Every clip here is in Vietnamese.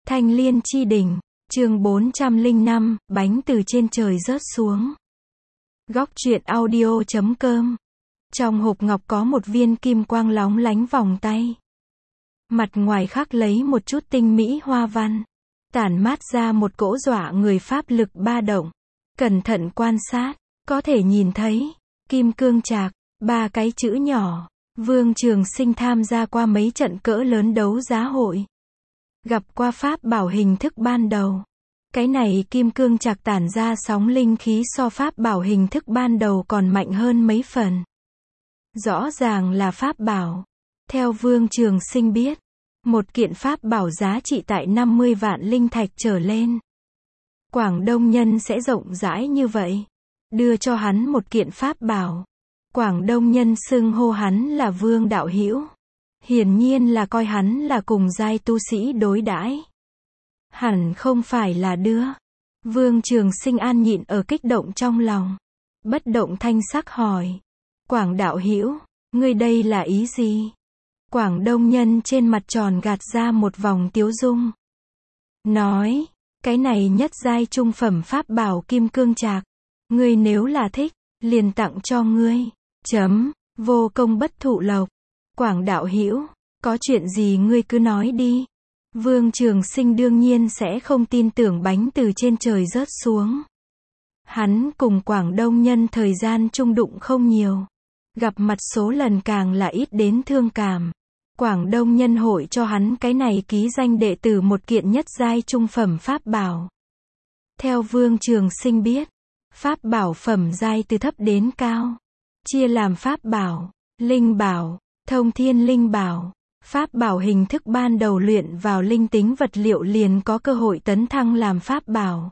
Thanh Liên Chi Đỉnh, chương 405, bánh từ trên trời rớt xuống. Góc truyện audio.com. Trong hộp ngọc có một viên kim quang lóng lánh vòng tay. Mặt ngoài khắc lấy một chút tinh mỹ hoa văn, tản mát ra một cỗ dọa người pháp lực ba động. Cẩn thận quan sát, có thể nhìn thấy, Kim Cương Trạc, 3 cái chữ nhỏ. Vương Trường Sinh tham gia qua mấy trận cỡ lớn đấu giá hội. Gặp qua pháp bảo hình thức ban đầu. Cái này Kim Cương Trạc tản ra sóng linh khí so pháp bảo hình thức ban đầu còn mạnh hơn mấy phần. Rõ ràng là pháp bảo. Theo Vương Trường Sinh biết, một kiện pháp bảo giá trị tại 50 vạn linh thạch trở lên. Quảng Đông nhân sẽ rộng rãi như vậy. Đưa cho hắn một kiện pháp bảo. Quảng Đông nhân xưng hô hắn là Vương đạo hữu. Hiển nhiên là coi hắn là cùng giai tu sĩ đối đãi. Hẳn không phải là đưa. Vương Trường Sinh an nhịn ở kích động trong lòng. Bất động thanh sắc hỏi. Quảng đạo hữu, ngươi đây là ý gì? Quảng Đông nhân trên mặt tròn gạt ra một vòng tiếu dung. Nói, cái này nhất giai trung phẩm pháp bảo Kim Cương Trạc. Ngươi nếu là thích, liền tặng cho ngươi. Vô công bất thụ lộc. Quảng đạo hữu, có chuyện gì ngươi cứ nói đi. Vương Trường Sinh đương nhiên sẽ không tin tưởng bánh từ trên trời rớt xuống. Hắn cùng Quảng Đông nhân thời gian chung đụng không nhiều. Gặp mặt số lần càng là ít đến thương cảm. Quảng Đông nhân hội cho hắn cái này ký danh đệ tử một kiện nhất giai trung phẩm pháp bảo. Theo Vương Trường Sinh biết, pháp bảo phẩm giai từ thấp đến cao. Chia làm pháp bảo, linh bảo, thông thiên linh bảo. Pháp bảo hình thức ban đầu luyện vào linh tính vật liệu liền có cơ hội tấn thăng làm pháp bảo.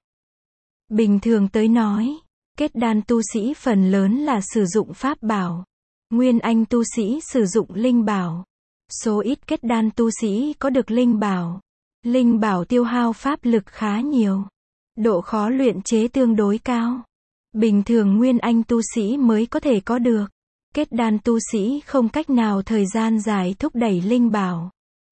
Bình thường tới nói, kết đan tu sĩ phần lớn là sử dụng pháp bảo. Nguyên anh tu sĩ sử dụng linh bảo. Số ít kết đan tu sĩ có được linh bảo. Linh bảo tiêu hao pháp lực khá nhiều. Độ khó luyện chế tương đối cao. Bình thường nguyên anh tu sĩ mới có thể có được. Kết đan tu sĩ không cách nào thời gian dài thúc đẩy linh bảo.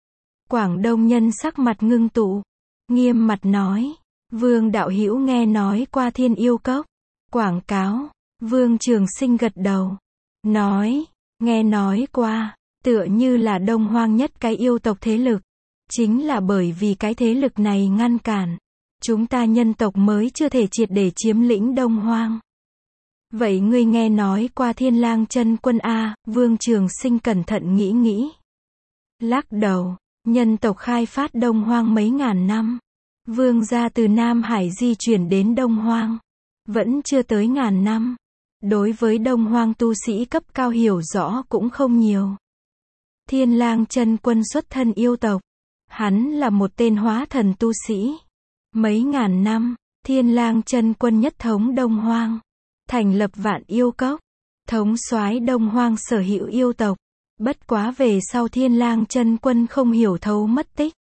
Quảng Đông nhân sắc mặt ngưng tụ, nghiêm mặt nói, Vương đạo hữu nghe nói qua Thiên Yêu Cốc, quảng cáo. Vương Trường Sinh gật đầu, nói, nghe nói qua, tựa như là Đông Hoang nhất cái yêu tộc thế lực. Chính là bởi vì cái thế lực này ngăn cản, chúng ta nhân tộc mới chưa thể triệt để chiếm lĩnh Đông Hoang. Vậy ngươi nghe nói qua Thiên Lang Chân Quân a? Vương Trường Sinh cẩn thận nghĩ. Lắc đầu, nhân tộc khai phát Đông Hoang mấy ngàn năm. Vương gia từ Nam Hải di chuyển đến Đông Hoang. Vẫn chưa tới ngàn năm. Đối với Đông Hoang tu sĩ cấp cao hiểu rõ cũng không nhiều. Thiên Lang Chân Quân xuất thân yêu tộc. Hắn là một tên hóa thần tu sĩ. Mấy ngàn năm, Thiên Lang Chân Quân nhất thống Đông Hoang. Thành lập Vạn Yêu Cốc, thống soái Đông Hoang sở hữu yêu tộc. Bất quá về sau Thiên Lang Chân Quân không hiểu thấu mất tích.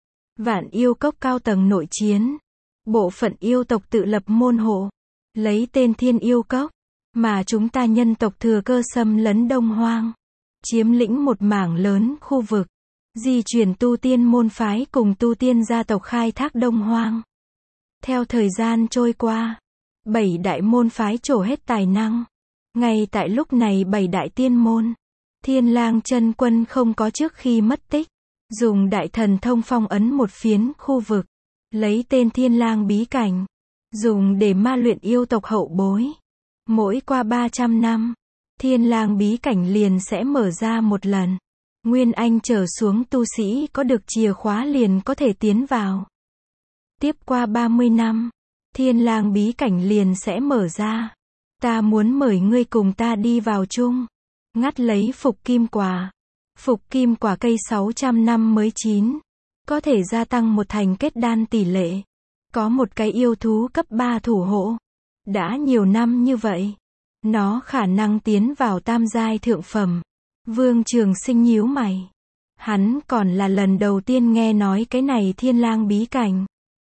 Vạn Yêu Cốc cao tầng nội chiến, bộ phận yêu tộc tự lập môn hộ, lấy tên Thiên Yêu Cốc, mà chúng ta nhân tộc thừa cơ xâm lấn Đông Hoang, chiếm lĩnh một mảng lớn khu vực, di chuyển tu tiên môn phái cùng tu tiên gia tộc khai thác Đông Hoang. Theo thời gian trôi qua, 7 đại môn phái trổ hết tài năng. Ngay tại lúc này 7 đại tiên môn, Thiên Lang Chân Quân không có trước khi mất tích, dùng đại thần thông phong ấn một phiến khu vực, lấy tên Thiên Lang bí cảnh, dùng để ma luyện yêu tộc hậu bối. Mỗi qua 300 năm, Thiên Lang bí cảnh liền sẽ mở ra một lần. Nguyên anh trở xuống tu sĩ có được chìa khóa liền có thể tiến vào. Tiếp qua 30 năm, Thiên Lang bí cảnh liền sẽ mở ra. Ta muốn mời ngươi cùng ta đi vào chung. Ngắt lấy phục kim quả. Phục kim quả cây 600 năm mới chín. Có thể gia tăng một thành kết đan tỷ lệ. Có một cái yêu thú cấp 3 thủ hộ. Đã nhiều năm như vậy, nó khả năng tiến vào tam giai thượng phẩm. Vương Trường Sinh nhíu mày. Hắn còn là lần đầu tiên nghe nói cái này Thiên Lang bí cảnh.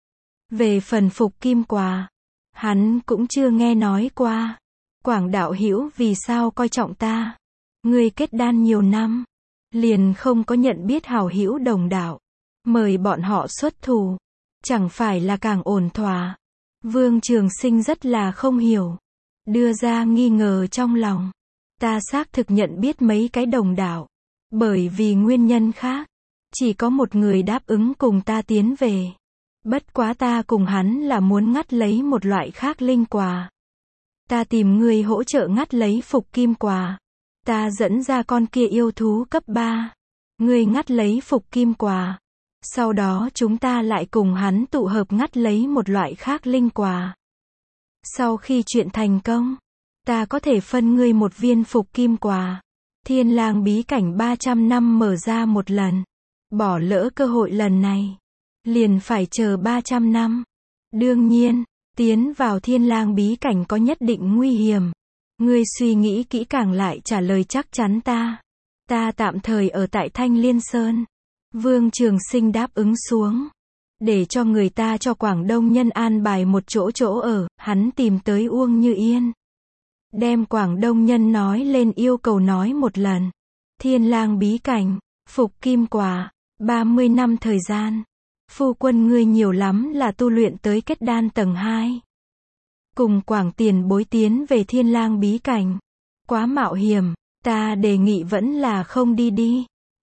Về phần phục kim quả, hắn cũng chưa nghe nói qua. Quảng đạo hữu vì sao coi trọng ta? Ngươi kết đan nhiều năm, liền không có nhận biết hảo hữu đồng đạo. mời bọn họ xuất thủ, chẳng phải là càng ổn thỏa. Vương Trường Sinh rất là không hiểu, đưa ra nghi ngờ trong lòng. Ta xác thực nhận biết mấy cái đồng đạo, bởi vì nguyên nhân khác, chỉ có một người đáp ứng cùng ta tiến về. Bất quá ta cùng hắn là muốn ngắt lấy một loại khác linh quả. Ta tìm người hỗ trợ ngắt lấy phục kim quả. Ta dẫn ra con kia yêu thú cấp 3. Ngươi ngắt lấy phục kim quả. Sau đó chúng ta lại cùng hắn tụ hợp ngắt lấy một loại khác linh quả. Sau khi chuyện thành công, ta có thể phân ngươi một viên phục kim quả. Thiên lang bí cảnh 300 năm mở ra một lần. Bỏ lỡ cơ hội lần này, liền phải chờ 300 năm. Đương nhiên, tiến vào thiên lang bí cảnh có nhất định nguy hiểm. Ngươi suy nghĩ kỹ càng lại trả lời chắc chắn ta. Ta tạm thời ở tại Thanh Liên Sơn. Vương Trường Sinh đáp ứng xuống. Để cho người ta cho Quảng Đông nhân an bài một chỗ ở, hắn tìm tới Uông Như Yên. Đem Quảng Đông nhân nói lên yêu cầu nói một lần. Thiên lang bí cảnh, phục kim quả, 30 năm thời gian. Phu quân ngươi nhiều lắm là tu luyện tới kết đan tầng 2. Cùng Quảng tiền bối tiến về thiên lang bí cảnh. Quá mạo hiểm, ta đề nghị vẫn là không đi đi.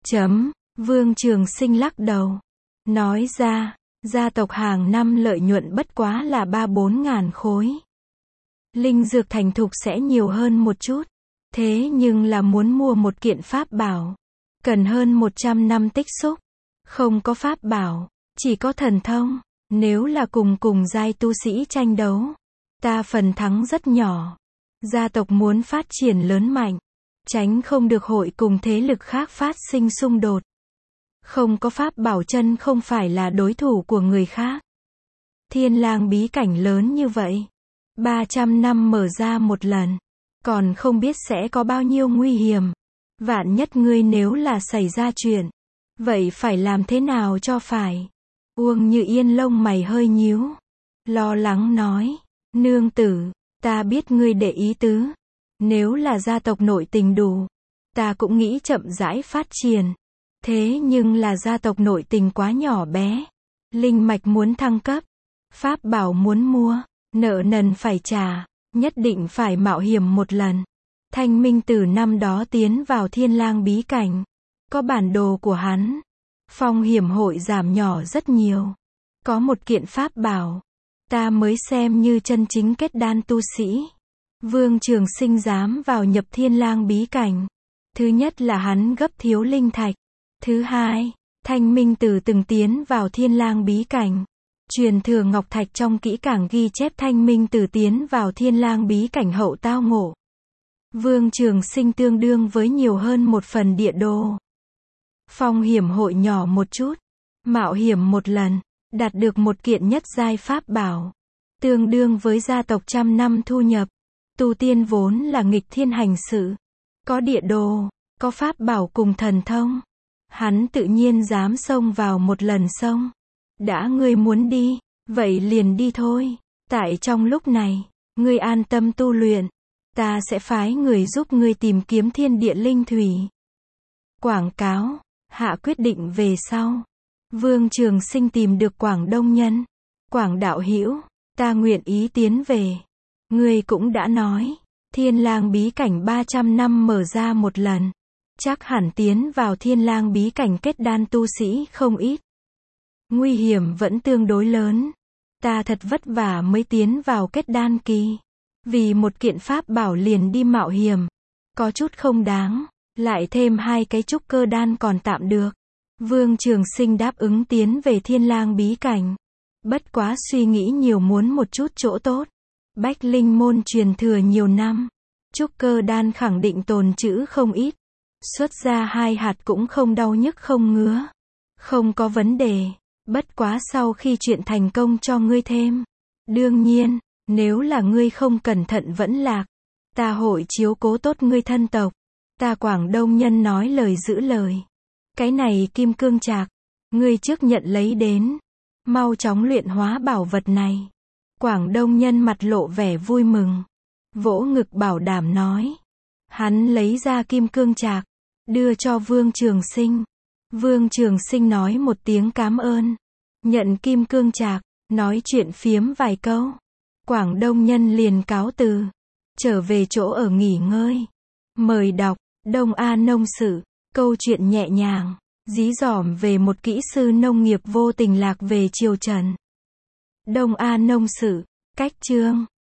Vương Trường Sinh lắc đầu. Nói ra, gia tộc hàng năm lợi nhuận bất quá là 3-4 ngàn khối. Linh dược thành thục sẽ nhiều hơn một chút. Thế nhưng là muốn mua một kiện pháp bảo, cần hơn 100 năm tích xúc. Không có pháp bảo, chỉ có thần thông. Nếu là cùng giai tu sĩ tranh đấu, ta phần thắng rất nhỏ. Gia tộc muốn phát triển lớn mạnh, tránh không được hội cùng thế lực khác phát sinh xung đột. Không có pháp bảo chân không phải là đối thủ của người khác. Thiên lang bí cảnh lớn như vậy, 300 năm mở ra một lần, còn không biết sẽ có bao nhiêu nguy hiểm. Vạn nhất ngươi nếu là xảy ra chuyện, vậy phải làm thế nào cho phải? Uông Như Yên lông mày hơi nhíu, lo lắng nói, nương tử, ta biết ngươi để ý tứ. Nếu là gia tộc nội tình đủ, ta cũng nghĩ chậm rãi phát triển. Thế nhưng là gia tộc nội tình quá nhỏ bé. Linh mạch muốn thăng cấp, pháp bảo muốn mua, nợ nần phải trả, nhất định phải mạo hiểm một lần. Thanh Minh Tử năm đó tiến vào thiên lang bí cảnh, có bản đồ của hắn, phong hiểm hội giảm nhỏ rất nhiều. Có một kiện pháp bảo, ta mới xem như chân chính kết đan tu sĩ. Vương Trường Sinh dám vào nhập thiên lang bí cảnh. Thứ nhất là hắn gấp thiếu linh thạch. Thứ hai, Thanh Minh Tử từng tiến vào thiên lang bí cảnh. Truyền thừa ngọc thạch trong kỹ càng ghi chép Thanh Minh Tử tiến vào thiên lang bí cảnh hậu tao ngộ. Vương Trường Sinh tương đương với nhiều hơn một phần địa đồ. Phong hiểm hội nhỏ một chút, mạo hiểm một lần, đạt được một kiện nhất giai pháp bảo, tương đương với gia tộc trăm năm thu nhập. Tu tiên vốn là nghịch thiên hành sự, có địa đồ, có pháp bảo cùng thần thông, hắn tự nhiên dám xông vào một lần xông. Đã ngươi muốn đi, vậy liền đi thôi. Tại trong lúc này, ngươi an tâm tu luyện, ta sẽ phái người giúp ngươi tìm kiếm thiên địa linh thủy. Quảng cáo, hạ quyết định về sau. Vương Trường Sinh tìm được Quảng Đông nhân. Quảng đạo hữu, ta nguyện ý tiến về. Ngươi cũng đã nói, thiên lang bí cảnh 300 năm mở ra một lần. Chắc hẳn tiến vào thiên lang bí cảnh kết đan tu sĩ không ít. Nguy hiểm vẫn tương đối lớn. Ta thật vất vả mới tiến vào kết đan kỳ. Vì một kiện pháp bảo liền đi mạo hiểm. Có chút không đáng. Lại thêm 2 cái trúc cơ đan còn tạm được. Vương Trường Sinh đáp ứng tiến về thiên lang bí cảnh. Bất quá suy nghĩ nhiều muốn một chút chỗ tốt. Bách Linh môn truyền thừa nhiều năm. Trúc cơ đan khẳng định tồn trữ không ít. Xuất ra 2 hạt cũng không đau nhức không ngứa. Không có vấn đề. Bất quá sau khi chuyện thành công cho ngươi thêm. Đương nhiên, nếu là ngươi không cẩn thận vẫn lạc, ta hội chiếu cố tốt ngươi thân tộc. Ta Quảng Đông nhân nói lời giữ lời. Cái này kim cương trạc, ngươi trước nhận lấy đến. Mau chóng luyện hóa bảo vật này. Quảng Đông nhân mặt lộ vẻ vui mừng. Vỗ ngực bảo đảm nói. Hắn lấy ra kim cương trạc, đưa cho Vương Trường Sinh. Vương Trường Sinh nói một tiếng cám ơn. Nhận kim cương trạc, nói chuyện phiếm vài câu. Quảng Đông Nhân liền cáo từ. Trở về chỗ ở nghỉ ngơi. Mời đọc, Đông A Nông Sự. Câu chuyện nhẹ nhàng, dí dỏm về một kỹ sư nông nghiệp vô tình lạc về triều Trần. Đông A Nông Sự, cách chương.